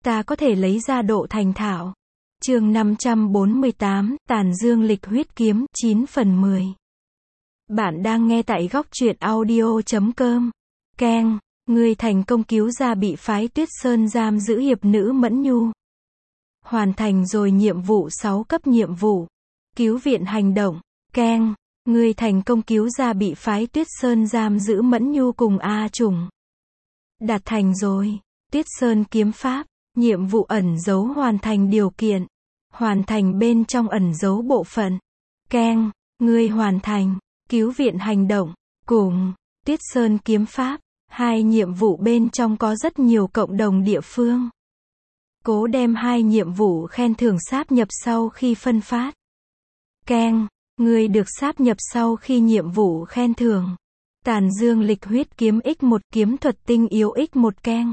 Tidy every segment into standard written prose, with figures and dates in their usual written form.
ta có thể lấy ra độ thành thạo. Chương 548, Tàn Dương Lịch Huyết Kiếm, 9 phần 10. Bạn đang nghe tại góc truyện audio.com. Keng, ngươi thành công cứu ra bị phái Tuyết Sơn giam giữ hiệp nữ Mẫn Nhu. Hoàn thành rồi nhiệm vụ 6 cấp nhiệm vụ. Cứu viện hành động. Keng, ngươi thành công cứu ra bị phái Tuyết Sơn giam giữ Mẫn Nhu cùng A Trùng. Đạt thành rồi. Tuyết Sơn kiếm pháp. Nhiệm vụ ẩn giấu hoàn thành điều kiện. Hoàn thành bên trong ẩn giấu bộ phận. Keng, ngươi hoàn thành. Cứu viện hành động. Cùng. Tuyết Sơn kiếm pháp. Hai nhiệm vụ bên trong có rất nhiều cộng đồng địa phương. Cố đem hai nhiệm vụ khen thưởng sáp nhập sau khi phân phát. Keng, ngươi được sáp nhập sau khi nhiệm vụ khen thưởng. Tàn Dương Lịch Huyết Kiếm X1 kiếm thuật tinh yếu X1 keng.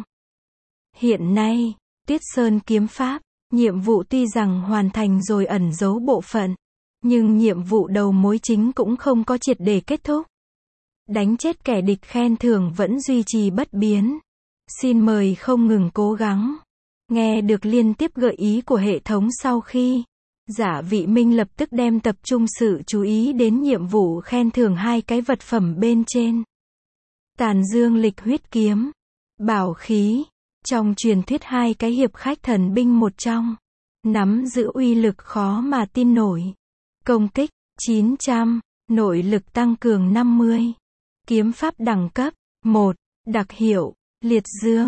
Hiện nay, Tuyết Sơn kiếm pháp, nhiệm vụ tuy rằng hoàn thành rồi ẩn giấu bộ phận, nhưng nhiệm vụ đầu mối chính cũng không có triệt để kết thúc. Đánh chết kẻ địch khen thưởng vẫn duy trì bất biến. Xin mời không ngừng cố gắng. Nghe được liên tiếp gợi ý của hệ thống sau khi, Giả Vị Minh lập tức đem tập trung sự chú ý đến nhiệm vụ khen thưởng hai cái vật phẩm bên trên. Tàn Dương Lịch Huyết Kiếm, bảo khí, trong truyền thuyết hai cái hiệp khách thần binh một trong, nắm giữ uy lực khó mà tin nổi. Công kích 900, nội lực tăng cường 50. Kiếm pháp đẳng cấp 1, đặc hiệu Liệt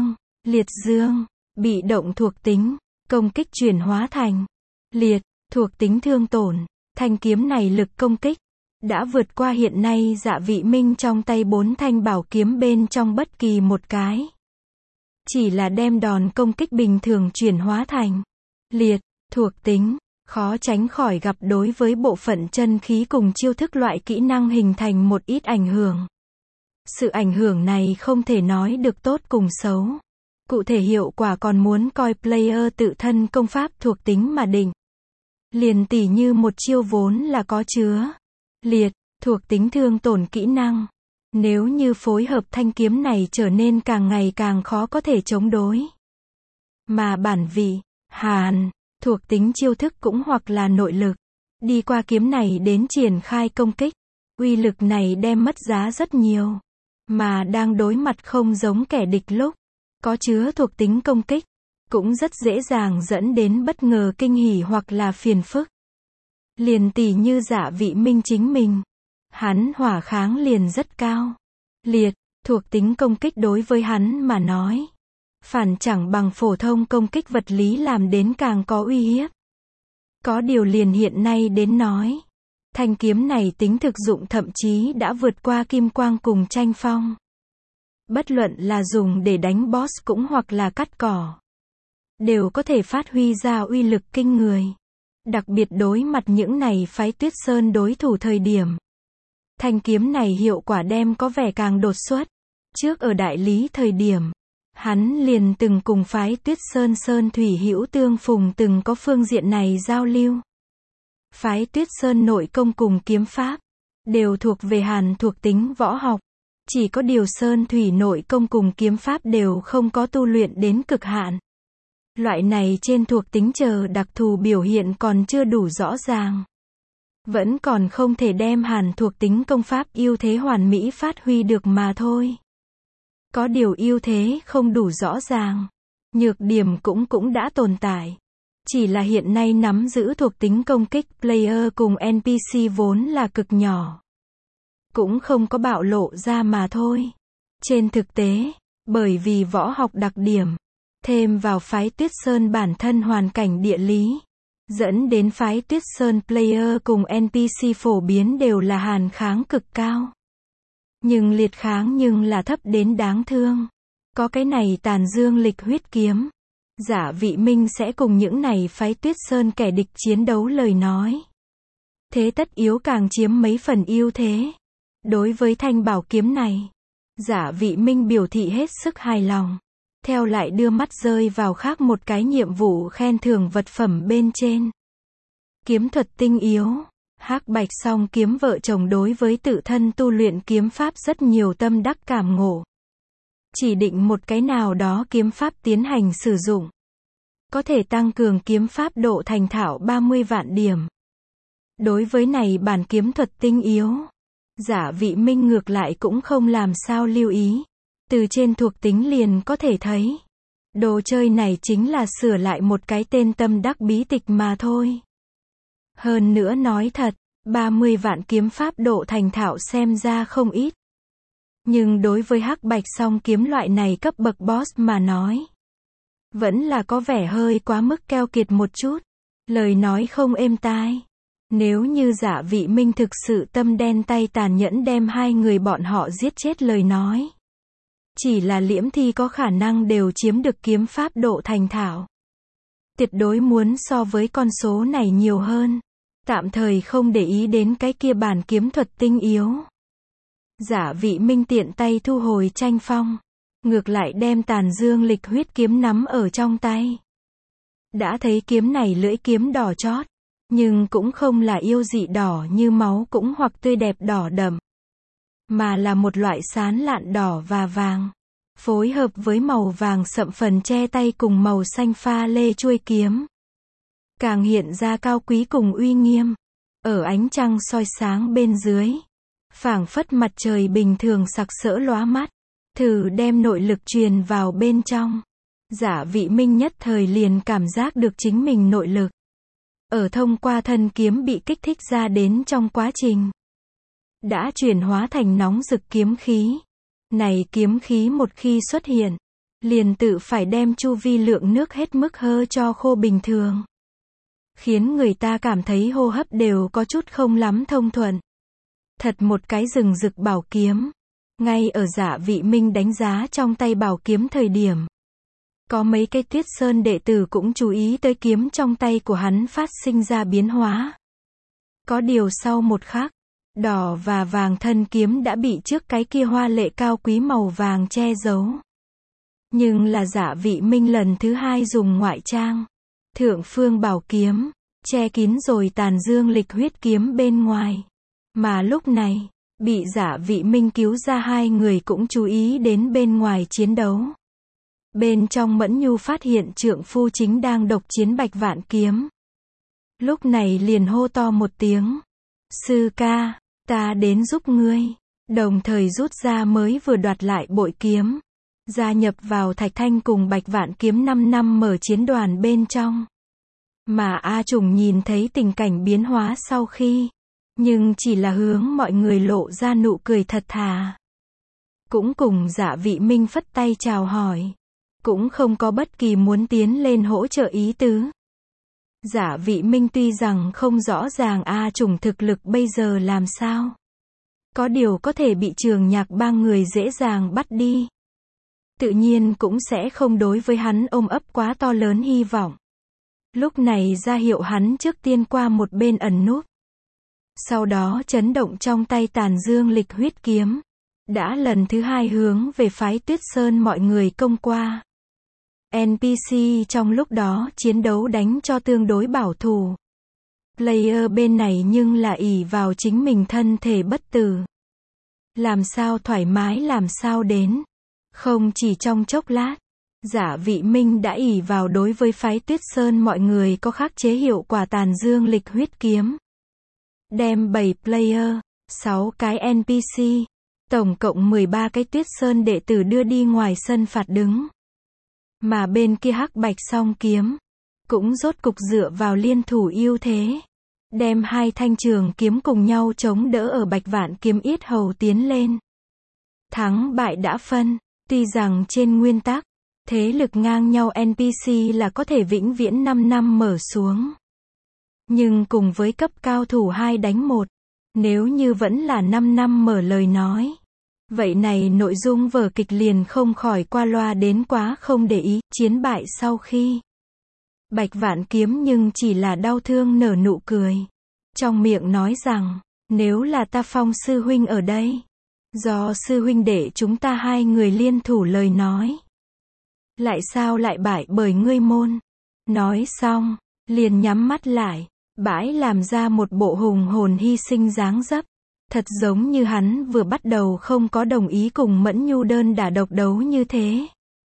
Dương, bị động thuộc tính, công kích chuyển hóa thành liệt, thuộc tính thương tổn. Thanh kiếm này lực công kích đã vượt qua hiện nay Dạ Vị Minh trong tay 4 thanh bảo kiếm bên trong bất kỳ một cái. Chỉ là đem đòn công kích bình thường chuyển hóa thành liệt, thuộc tính, khó tránh khỏi gặp đối với bộ phận chân khí cùng chiêu thức loại kỹ năng hình thành một ít ảnh hưởng. Sự ảnh hưởng này không thể nói được tốt cùng xấu. Cụ thể hiệu quả còn muốn coi player tự thân công pháp thuộc tính mà định. Liền tỉ như một chiêu vốn là có chứa liệt, thuộc tính thương tổn kỹ năng. Nếu như phối hợp thanh kiếm này trở nên càng ngày càng khó có thể chống đối. Mà bản vị, hàn, thuộc tính chiêu thức cũng hoặc là nội lực. Đi qua kiếm này đến triển khai công kích. Uy lực này đem mất giá rất nhiều. Mà đang đối mặt không giống kẻ địch lúc có chứa thuộc tính công kích, cũng rất dễ dàng dẫn đến bất ngờ kinh hỉ hoặc là phiền phức. Liền tỉ như Giả Vị Minh chính mình. Hắn hỏa kháng liền rất cao. Liệt, thuộc tính công kích đối với hắn mà nói, phản chẳng bằng phổ thông công kích vật lý làm đến càng có uy hiếp. Có điều liền hiện nay đến nói, thanh kiếm này tính thực dụng thậm chí đã vượt qua kim quang cùng tranh phong. Bất luận là dùng để đánh boss cũng hoặc là cắt cỏ, đều có thể phát huy ra uy lực kinh người. Đặc biệt đối mặt những này phái Tuyết Sơn đối thủ thời điểm. Thanh kiếm này hiệu quả đem có vẻ càng đột xuất. Trước ở đại lý thời điểm, hắn liền từng cùng phái Tuyết Sơn Sơn Thủy Hữu tương phùng từng có phương diện này giao lưu. Phái Tuyết Sơn nội công cùng kiếm pháp đều thuộc về hàn thuộc tính võ học. Chỉ có điều Sơn Thủy nội công cùng kiếm pháp đều không có tu luyện đến cực hạn. Loại này trên thuộc tính chờ đặc thù biểu hiện còn chưa đủ rõ ràng. Vẫn còn không thể đem hàn thuộc tính công pháp ưu thế hoàn mỹ phát huy được mà thôi. Có điều ưu thế không đủ rõ ràng. Nhược điểm cũng đã tồn tại. Chỉ là hiện nay nắm giữ thuộc tính công kích player cùng NPC vốn là cực nhỏ. Cũng không có bạo lộ ra mà thôi. Trên thực tế, bởi vì võ học đặc điểm, thêm vào phái Tuyết Sơn bản thân hoàn cảnh địa lý, dẫn đến phái Tuyết Sơn player cùng NPC phổ biến đều là hàn kháng cực cao. Nhưng liệt kháng nhưng là thấp đến đáng thương. Có cái này Tàn Dương Lịch Huyết Kiếm, Giả Vị Minh sẽ cùng những này phái Tuyết Sơn kẻ địch chiến đấu lời nói. Thế tất yếu càng chiếm mấy phần ưu thế. Đối với thanh bảo kiếm này, Giả Vị Minh biểu thị hết sức hài lòng. Theo lại đưa mắt rơi vào khác một cái nhiệm vụ khen thưởng vật phẩm bên trên. Kiếm thuật tinh yếu. Hắc Bạch Song Kiếm vợ chồng đối với tự thân tu luyện kiếm pháp rất nhiều tâm đắc cảm ngộ. Chỉ định một cái nào đó kiếm pháp tiến hành sử dụng. có thể tăng cường kiếm pháp độ thành thạo 30 vạn điểm. Đối với này bản kiếm thuật tinh yếu, Giả Vị Minh ngược lại cũng không làm sao lưu ý. Từ trên thuộc tính liền có thể thấy, đồ chơi này chính là sửa lại một cái tên tâm đắc bí tịch mà thôi. Hơn nữa nói thật, 30 vạn kiếm pháp độ thành thạo xem ra không ít. Nhưng đối với hắc bạch song kiếm loại này cấp bậc boss mà nói, vẫn là có vẻ hơi quá mức keo kiệt một chút. Lời nói không êm tai. Nếu như Giả Vị Minh thực sự tâm đen tay tàn nhẫn đem hai người bọn họ giết chết lời nói, chỉ là Liễm Thi có khả năng đều chiếm được kiếm pháp độ thành thạo. Tuyệt đối muốn so với con số này nhiều hơn. Tạm thời không để ý đến cái kia bản kiếm thuật tinh yếu. Giả Vị Minh tiện tay thu hồi tranh phong, ngược lại đem Tàn Dương Lịch Huyết kiếm nắm ở trong tay. Đã thấy kiếm này lưỡi kiếm đỏ chót, nhưng cũng không là yêu dị đỏ như máu cũng hoặc tươi đẹp đỏ đậm, mà là một loại sán lạn đỏ và vàng, phối hợp với màu vàng sậm phần che tay cùng màu xanh pha lê chuôi kiếm, càng hiện ra cao quý cùng uy nghiêm. Ở ánh trăng soi sáng bên dưới, phảng phất mặt trời bình thường sặc sỡ lóa mắt. Thử đem nội lực truyền vào bên trong, Giả Vị Minh nhất thời liền cảm giác được chính mình nội lực ở thông qua thân kiếm bị kích thích ra đến trong quá trình, đã chuyển hóa thành nóng rực kiếm khí. Này kiếm khí một khi xuất hiện, liền tự phải đem chu vi lượng nước hết mức hơ cho khô bình thường, khiến người ta cảm thấy hô hấp đều có chút không lắm thông thuận. Thật một cái rừng rực bảo kiếm. Ngay ở Giả Vị Minh đánh giá trong tay bảo kiếm thời điểm, có mấy cái Tuyết Sơn đệ tử cũng chú ý tới kiếm trong tay của hắn phát sinh ra biến hóa. Có điều sau một khắc, đỏ và vàng thân kiếm đã bị trước cái kia hoa lệ cao quý màu vàng che giấu. Nhưng là Giả Vị Minh lần thứ hai dùng ngoại trang, thượng phương bảo kiếm, che kín rồi Tàn Dương Lịch Huyết kiếm bên ngoài. Mà lúc này, bị Giả Vị Minh cứu ra hai người cũng chú ý đến bên ngoài chiến đấu. Bên trong Mẫn Nhu phát hiện trượng phu chính đang độc chiến Bạch Vạn kiếm. Lúc này liền hô to một tiếng, sư ca, ta đến giúp ngươi. Đồng thời rút ra mới vừa đoạt lại bội kiếm, gia nhập vào Thạch Thanh cùng Bạch Vạn kiếm 5 năm mở chiến đoàn bên trong. Mà A Trùng nhìn thấy tình cảnh biến hóa sau khi, nhưng chỉ là hướng mọi người lộ ra nụ cười thật thà. Cũng cùng Giả Vị Minh phất tay chào hỏi, cũng không có bất kỳ muốn tiến lên hỗ trợ ý tứ. Giả Vị Minh tuy rằng không rõ ràng A Trùng thực lực bây giờ làm sao, có điều có thể bị Trường Nhạc ba người dễ dàng bắt đi, tự nhiên cũng sẽ không đối với hắn ôm ấp quá to lớn hy vọng. Lúc này ra hiệu hắn trước tiên qua một bên ẩn núp. Sau đó chấn động trong tay Tàn Dương Lịch Huyết kiếm, đã lần thứ hai hướng về phái Tuyết Sơn mọi người công qua. NPC trong lúc đó chiến đấu đánh cho tương đối bảo thủ. Player bên này nhưng là ỷ vào chính mình thân thể bất tử. Làm sao thoải mái làm sao đến. Không chỉ trong chốc lát, Giả Vị Minh đã ỷ vào đối với phái Tuyết Sơn mọi người có khắc chế hiệu quả Tàn Dương Lịch Huyết kiếm. Đem 7 player, 6 cái NPC, tổng cộng 13 cái Tuyết Sơn đệ tử đưa đi ngoài sân phạt đứng. Mà bên kia hắc bạch song kiếm, cũng rốt cục dựa vào liên thủ ưu thế, đem hai thanh trường kiếm cùng nhau chống đỡ ở Bạch Vạn kiếm yết hầu tiến lên. Thắng bại đã phân, tuy rằng trên nguyên tắc, thế lực ngang nhau NPC là có thể vĩnh viễn 5 năm mở xuống. Nhưng cùng với cấp cao thủ 2 đánh 1, nếu như vẫn là 5 năm mở lời nói, vậy này nội dung vở kịch liền không khỏi qua loa đến quá không để ý. Chiến bại sau khi, Bạch Vạn kiếm nhưng chỉ là đau thương nở nụ cười, trong miệng nói rằng, nếu là ta Phong sư huynh ở đây, do sư huynh để chúng ta hai người liên thủ lời nói, lại sao lại bại bởi ngươi môn. Nói xong, liền nhắm mắt lại, bãi làm ra một bộ hùng hồn hy sinh dáng dấp, thật giống như hắn vừa bắt đầu không có đồng ý cùng Mẫn Nhu đơn đả độc đấu như thế.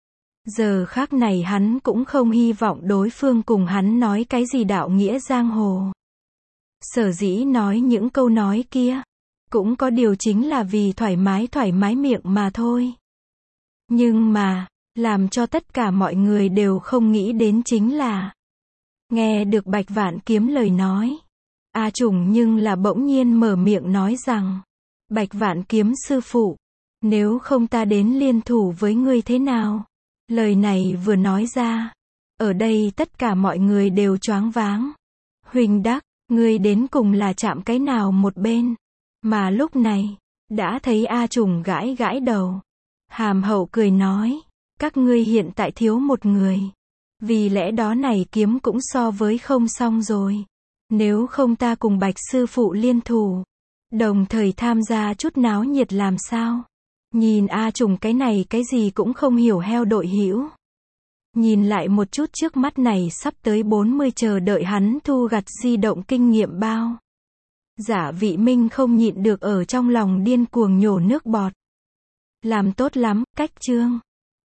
Giờ khắc này hắn cũng không hy vọng đối phương cùng hắn nói cái gì đạo nghĩa giang hồ. Sở dĩ nói những câu nói kia, cũng có điều chính là vì thoải mái miệng mà thôi. Nhưng mà, làm cho tất cả mọi người đều không nghĩ đến chính là, nghe được Bạch Vạn Kiếm lời nói, A Trùng nhưng là bỗng nhiên mở miệng nói rằng, Bạch Vạn Kiếm sư phụ, nếu không ta đến liên thủ với ngươi thế nào? Lời này vừa nói ra, ở đây tất cả mọi người đều choáng váng. Huỳnh Đắc, ngươi đến cùng là chạm cái nào một bên? Mà lúc này, đã thấy A Trùng gãi gãi đầu. Hàm hậu cười nói, các ngươi hiện tại thiếu một người. Vì lẽ đó này kiếm cũng so với không xong rồi. Nếu không ta cùng Bạch sư phụ liên thủ, đồng thời tham gia chút náo nhiệt làm sao? Nhìn A Trùng cái này cái gì cũng không hiểu heo đội hữu. Nhìn lại một chút trước mắt này sắp tới 40 chờ đợi hắn thu gặt di động kinh nghiệm bao. Giả Vị Minh không nhịn được ở trong lòng điên cuồng nhổ nước bọt. Làm tốt lắm, cách chương.